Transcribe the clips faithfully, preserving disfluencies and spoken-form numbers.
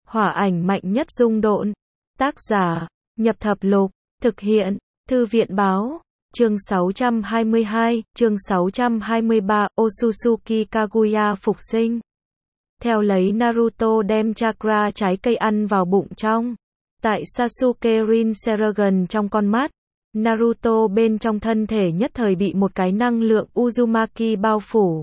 Hỏa ảnh mạnh nhất dung độn. Tác giả, Nhập Thập Lục. Thực hiện, Thư viện Báo. Chương sáu trăm hai mươi hai, chương sáu trăm hai mươi ba, Otsutsuki Kaguya phục sinh. Theo lấy Naruto đem chakra trái cây ăn vào bụng trong. Tại Sasuke Rinnegan trong con mắt, Naruto bên trong thân thể nhất thời bị một cái năng lượng Uzumaki bao phủ.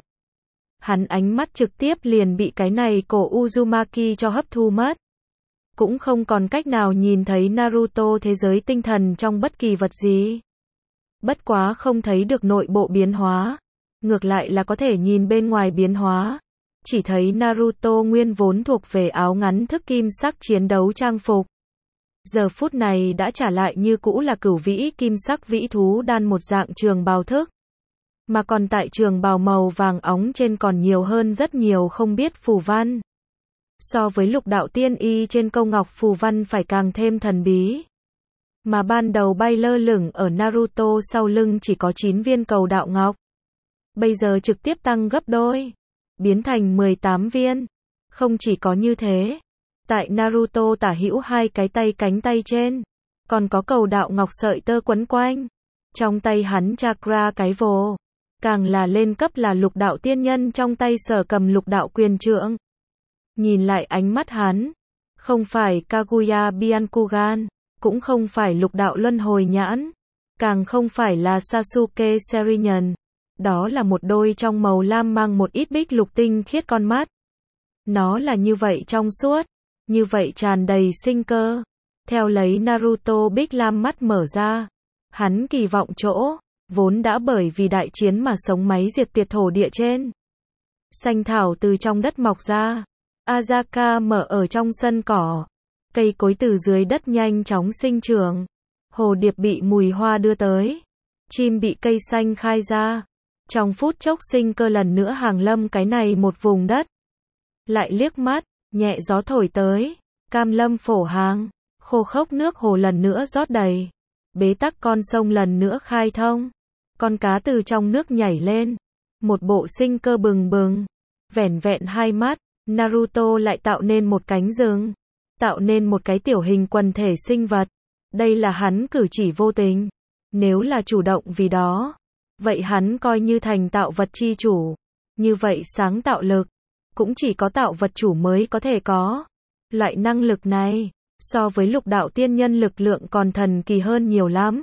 Hắn ánh mắt trực tiếp liền bị cái này cổ Uzumaki cho hấp thu mất. Cũng không còn cách nào nhìn thấy Naruto thế giới tinh thần trong bất kỳ vật gì. Bất quá không thấy được nội bộ biến hóa, ngược lại là có thể nhìn bên ngoài biến hóa. Chỉ thấy Naruto nguyên vốn thuộc về áo ngắn thức kim sắc chiến đấu trang phục. Giờ phút này đã trả lại như cũ là cửu vĩ kim sắc vĩ thú đan một dạng trường bào thức. Mà còn tại trường bào màu vàng óng trên còn nhiều hơn rất nhiều không biết phù văn. So với lục đạo tiên y trên câu ngọc phù văn phải càng thêm thần bí. Mà ban đầu bay lơ lửng ở Naruto sau lưng chỉ có chín viên cầu đạo ngọc. Bây giờ trực tiếp tăng gấp đôi, biến thành mười tám viên. Không chỉ có như thế, tại Naruto tả hữu hai cái tay cánh tay trên, còn có cầu đạo ngọc sợi tơ quấn quanh. Trong tay hắn chakra cái vồ, càng là lên cấp là lục đạo tiên nhân trong tay sở cầm lục đạo quyền trượng. Nhìn lại ánh mắt hắn, không phải Kaguya Byakugan, cũng không phải lục đạo luân hồi nhãn, càng không phải là Sasuke Sharingan. Đó là một đôi trong màu lam mang một ít bích lục tinh khiết con mắt. Nó là như vậy trong suốt, như vậy tràn đầy sinh cơ. Theo lấy Naruto bích lam mắt mở ra, hắn kỳ vọng chỗ, vốn đã bởi vì đại chiến mà sống máy diệt tuyệt thổ địa trên. Xanh thảo từ trong đất mọc ra, Azaka mở ở trong sân cỏ, cây cối từ dưới đất nhanh chóng sinh trưởng, hồ điệp bị mùi hoa đưa tới, chim bị cây xanh khai ra. Trong phút chốc sinh cơ lần nữa hàng lâm cái này một vùng đất. Lại liếc mắt, nhẹ gió thổi tới, cam lâm phổ hàng, khô khốc nước hồ lần nữa rót đầy, bế tắc con sông lần nữa khai thông, con cá từ trong nước nhảy lên, một bộ sinh cơ bừng bừng. Vẻn vẹn hai mắt, Naruto lại tạo nên một cánh rừng, tạo nên một cái tiểu hình quần thể sinh vật. Đây là hắn cử chỉ vô tình, nếu là chủ động vì đó, vậy hắn coi như thành tạo vật chi chủ. Như vậy sáng tạo lực, cũng chỉ có tạo vật chủ mới có thể có. Loại năng lực này, so với lục đạo tiên nhân lực lượng còn thần kỳ hơn nhiều lắm.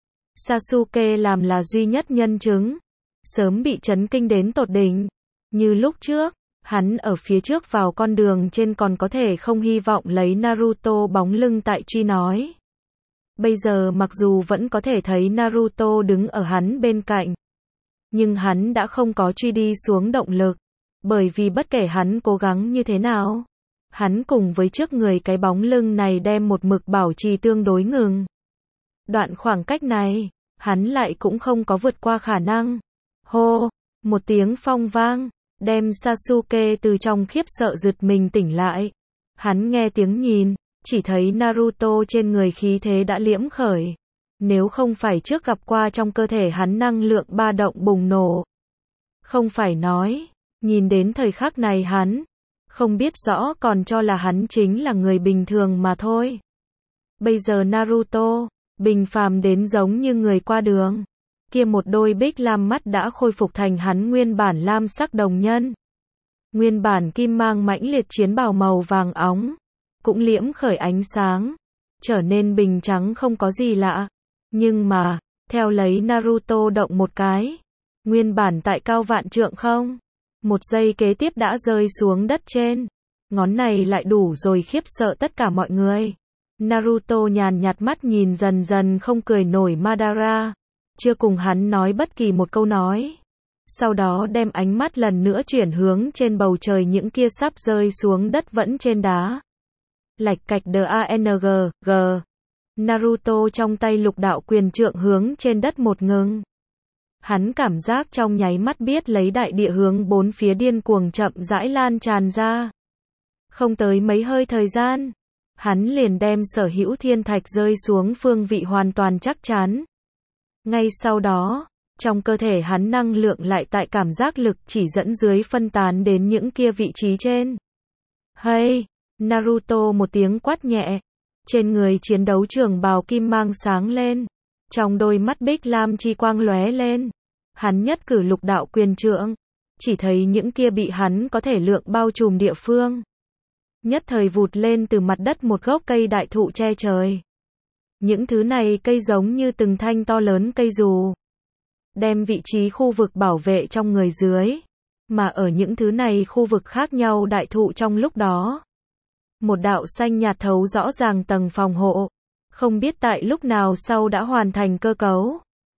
Sasuke làm là duy nhất nhân chứng, sớm bị chấn kinh đến tột đỉnh. Như lúc trước, hắn ở phía trước vào con đường trên còn có thể không hy vọng lấy Naruto bóng lưng tại truy nói. Bây giờ mặc dù vẫn có thể thấy Naruto đứng ở hắn bên cạnh, nhưng hắn đã không có truy đi xuống động lực, bởi vì bất kể hắn cố gắng như thế nào, hắn cùng với trước người cái bóng lưng này đem một mực bảo trì tương đối ngừng. Đoạn khoảng cách này, hắn lại cũng không có vượt qua khả năng. Hô, một tiếng phong vang, đem Sasuke từ trong khiếp sợ giật mình tỉnh lại. Hắn nghe tiếng nhìn, chỉ thấy Naruto trên người khí thế đã liễm khởi. Nếu không phải trước gặp qua trong cơ thể hắn năng lượng ba động bùng nổ. Không phải nói, nhìn đến thời khắc này hắn, không biết rõ còn cho là hắn chính là người bình thường mà thôi. Bây giờ Naruto, bình phàm đến giống như người qua đường. Kia một đôi bích lam mắt đã khôi phục thành hắn nguyên bản lam sắc đồng nhân. Nguyên bản kim mang mãnh liệt chiến bào màu vàng óng, cũng liễm khởi ánh sáng, trở nên bình trắng không có gì lạ. Nhưng mà, theo lấy Naruto động một cái, nguyên bản tại cao vạn trượng không, một giây kế tiếp đã rơi xuống đất trên. Ngón này lại đủ rồi khiếp sợ tất cả mọi người. Naruto nhàn nhạt mắt nhìn dần dần không cười nổi Madara, chưa cùng hắn nói bất kỳ một câu nói. Sau đó đem ánh mắt lần nữa chuyển hướng trên bầu trời những kia sắp rơi xuống đất vẫn trên đá. Lạch cạch đang, g. Naruto trong tay lục đạo quyền trượng hướng trên đất một ngừng. Hắn cảm giác trong nháy mắt biết lấy đại địa hướng bốn phía điên cuồng chậm rãi lan tràn ra. Không tới mấy hơi thời gian, hắn liền đem sở hữu thiên thạch rơi xuống phương vị hoàn toàn chắc chắn. Ngay sau đó, trong cơ thể hắn năng lượng lại tại cảm giác lực chỉ dẫn dưới phân tán đến những kia vị trí trên. Hay, Naruto một tiếng quát nhẹ. Trên người chiến đấu trường bào kim mang sáng lên. Trong đôi mắt bích lam chi quang lóe lên. Hắn nhất cử lục đạo quyền trượng. Chỉ thấy những kia bị hắn có thể lượng bao trùm địa phương. Nhất thời vụt lên từ mặt đất một gốc cây đại thụ che trời. Những thứ này cây giống như từng thanh to lớn cây dù. Đem vị trí khu vực bảo vệ trong người dưới. Mà ở những thứ này khu vực khác nhau đại thụ trong lúc đó. Một đạo xanh nhạt thấu rõ ràng tầng phòng hộ. Không biết tại lúc nào sau đã hoàn thành cơ cấu.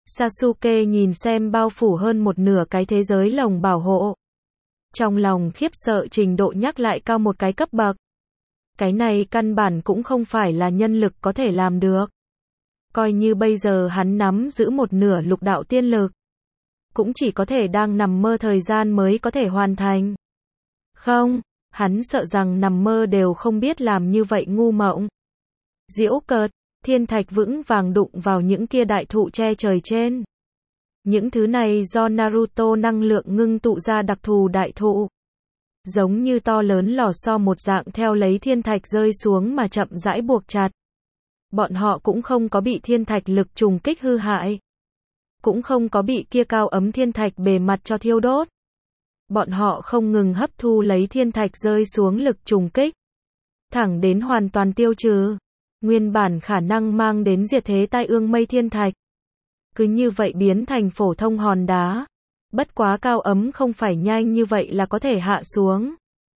Sasuke nhìn xem bao phủ hơn một nửa cái thế giới lồng bảo hộ. Trong lòng khiếp sợ trình độ nhắc lại cao một cái cấp bậc. Cái này căn bản cũng không phải là nhân lực có thể làm được. Coi như bây giờ hắn nắm giữ một nửa lục đạo tiên lực. Cũng chỉ có thể đang nằm mơ thời gian mới có thể hoàn thành. Không, hắn sợ rằng nằm mơ đều không biết làm như vậy ngu mộng. Diễu cợt, thiên thạch vững vàng đụng vào những kia đại thụ che trời trên. Những thứ này do Naruto năng lượng ngưng tụ ra đặc thù đại thụ. Giống như to lớn lò xo một dạng theo lấy thiên thạch rơi xuống mà chậm rãi buộc chặt. Bọn họ cũng không có bị thiên thạch lực trùng kích hư hại. Cũng không có bị kia cao ấm thiên thạch bề mặt cho thiêu đốt. Bọn họ không ngừng hấp thu lấy thiên thạch rơi xuống lực trùng kích. Thẳng đến hoàn toàn tiêu trừ. Nguyên bản khả năng mang đến diệt thế tai ương mây thiên thạch. Cứ như vậy biến thành phổ thông hòn đá. Bất quá cao ấm không phải nhanh như vậy là có thể hạ xuống.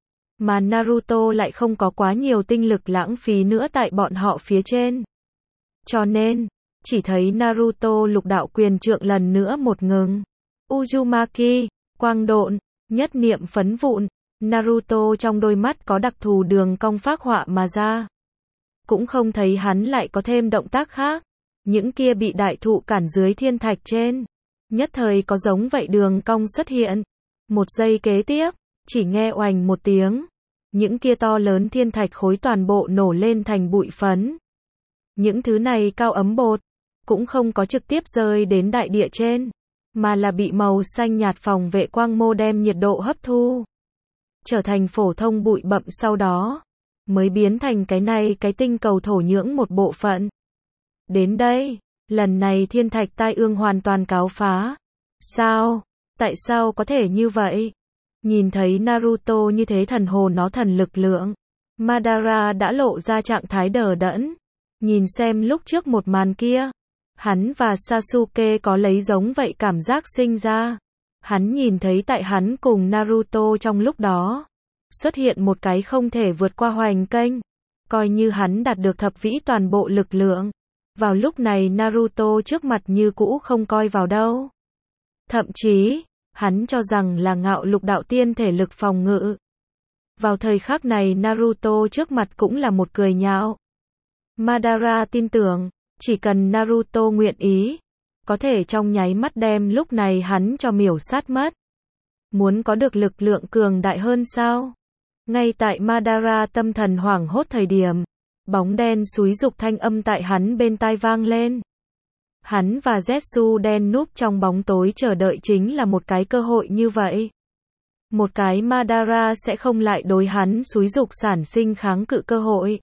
Mà Naruto lại không có quá nhiều tinh lực lãng phí nữa tại bọn họ phía trên. Cho nên, chỉ thấy Naruto lục đạo quyền trượng lần nữa một ngừng. Uzumaki, quang độn, nhất niệm phấn vụn, Naruto trong đôi mắt có đặc thù đường cong phác họa mà ra. Cũng không thấy hắn lại có thêm động tác khác. Những kia bị đại thụ cản dưới thiên thạch trên. Nhất thời có giống vậy đường cong xuất hiện. Một giây kế tiếp, chỉ nghe oành một tiếng. Những kia to lớn thiên thạch khối toàn bộ nổ lên thành bụi phấn. Những thứ này cao ấm bột. Cũng không có trực tiếp rơi đến đại địa trên. Mà là bị màu xanh nhạt phòng vệ quang mô đem nhiệt độ hấp thu. Trở thành phổ thông bụi bặm sau đó. Mới biến thành cái này cái tinh cầu thổ nhưỡng một bộ phận. Đến đây, lần này thiên thạch tai ương hoàn toàn cáo phá. Sao? Tại sao có thể như vậy? Nhìn thấy Naruto như thế thần hồn nó thần lực lượng. Madara đã lộ ra trạng thái đờ đẫn. Nhìn xem lúc trước một màn kia. Hắn và Sasuke có lấy giống vậy cảm giác sinh ra. Hắn nhìn thấy tại hắn cùng Naruto trong lúc đó. Xuất hiện một cái không thể vượt qua hoành kênh. Coi như hắn đạt được thập vĩ toàn bộ lực lượng. Vào lúc này Naruto trước mặt như cũ không coi vào đâu. Thậm chí, hắn cho rằng là ngạo lục đạo tiên thể lực phòng ngự. Vào thời khắc này Naruto trước mặt cũng là một cười nhạo. Madara tin tưởng, chỉ cần Naruto nguyện ý, có thể trong nháy mắt đem lúc này hắn cho miểu sát mất. Muốn có được lực lượng cường đại hơn sao? Ngay tại Madara tâm thần hoảng hốt thời điểm, bóng đen xúi dục thanh âm tại hắn bên tai vang lên. Hắn và Zetsu đen núp trong bóng tối chờ đợi chính là một cái cơ hội như vậy. Một cái Madara sẽ không lại đối hắn xúi dục sản sinh kháng cự cơ hội.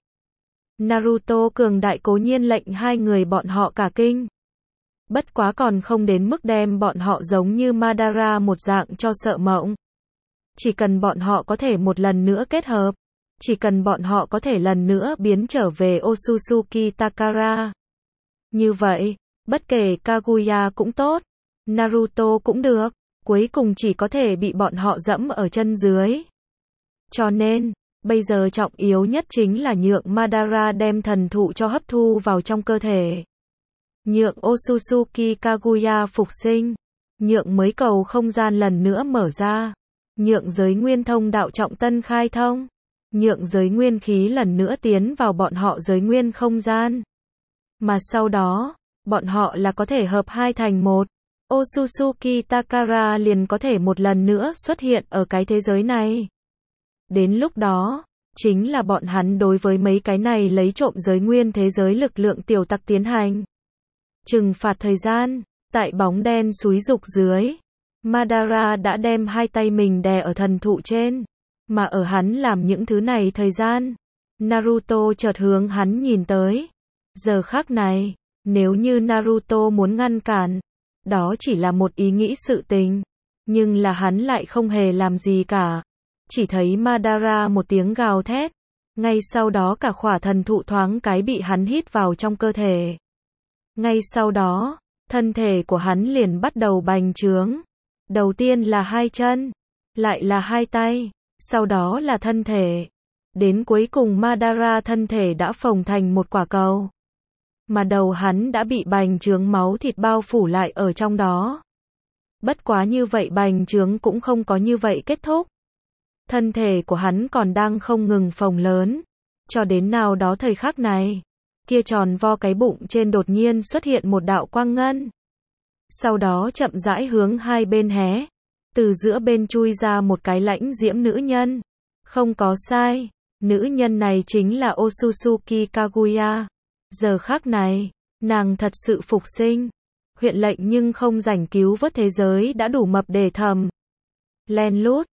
Naruto cường đại cố nhiên lệnh hai người bọn họ cả kinh. Bất quá còn không đến mức đem bọn họ giống như Madara một dạng cho sợ mộng. Chỉ cần bọn họ có thể một lần nữa kết hợp. Chỉ cần bọn họ có thể lần nữa biến trở về Otsutsuki Takara. Như vậy, bất kể Kaguya cũng tốt, Naruto cũng được, cuối cùng chỉ có thể bị bọn họ dẫm ở chân dưới. Cho nên, bây giờ trọng yếu nhất chính là nhượng Madara đem thần thụ cho hấp thu vào trong cơ thể. Nhượng Otsutsuki Kaguya phục sinh. Nhượng mới cầu không gian lần nữa mở ra. Nhượng giới nguyên thông đạo trọng tân khai thông. Nhượng giới nguyên khí lần nữa tiến vào bọn họ giới nguyên không gian. Mà sau đó, bọn họ là có thể hợp hai thành một. Otsutsuki Takara liền có thể một lần nữa xuất hiện ở cái thế giới này. Đến lúc đó, chính là bọn hắn đối với mấy cái này lấy trộm giới nguyên thế giới lực lượng tiểu tặc tiến hành. Trừng phạt thời gian, tại bóng đen xúi dục dưới. Madara đã đem hai tay mình đè ở thần thụ trên. Mà ở hắn làm những thứ này thời gian, Naruto chợt hướng hắn nhìn tới. Giờ khắc này, nếu như Naruto muốn ngăn cản, đó chỉ là một ý nghĩ sự tình. Nhưng là hắn lại không hề làm gì cả. Chỉ thấy Madara một tiếng gào thét. Ngay sau đó cả khỏa thần thụ thoáng cái bị hắn hít vào trong cơ thể. Ngay sau đó, thân thể của hắn liền bắt đầu bành trướng. Đầu tiên là hai chân, lại là hai tay, sau đó là thân thể. Đến cuối cùng Madara thân thể đã phồng thành một quả cầu. Mà đầu hắn đã bị bành trướng máu thịt bao phủ lại ở trong đó. Bất quá như vậy bành trướng cũng không có như vậy kết thúc. Thân thể của hắn còn đang không ngừng phồng lớn. Cho đến nào đó thời khắc này, kia tròn vo cái bụng trên đột nhiên xuất hiện một đạo quang ngân. Sau đó chậm rãi hướng hai bên hé. Từ giữa bên chui ra một cái lãnh diễm nữ nhân. Không có sai, nữ nhân này chính là Otsutsuki Kaguya. Giờ khắc này, nàng thật sự phục sinh. Huyện lệnh nhưng không rảnh cứu vớt thế giới đã đủ mập để thầm. Len lút,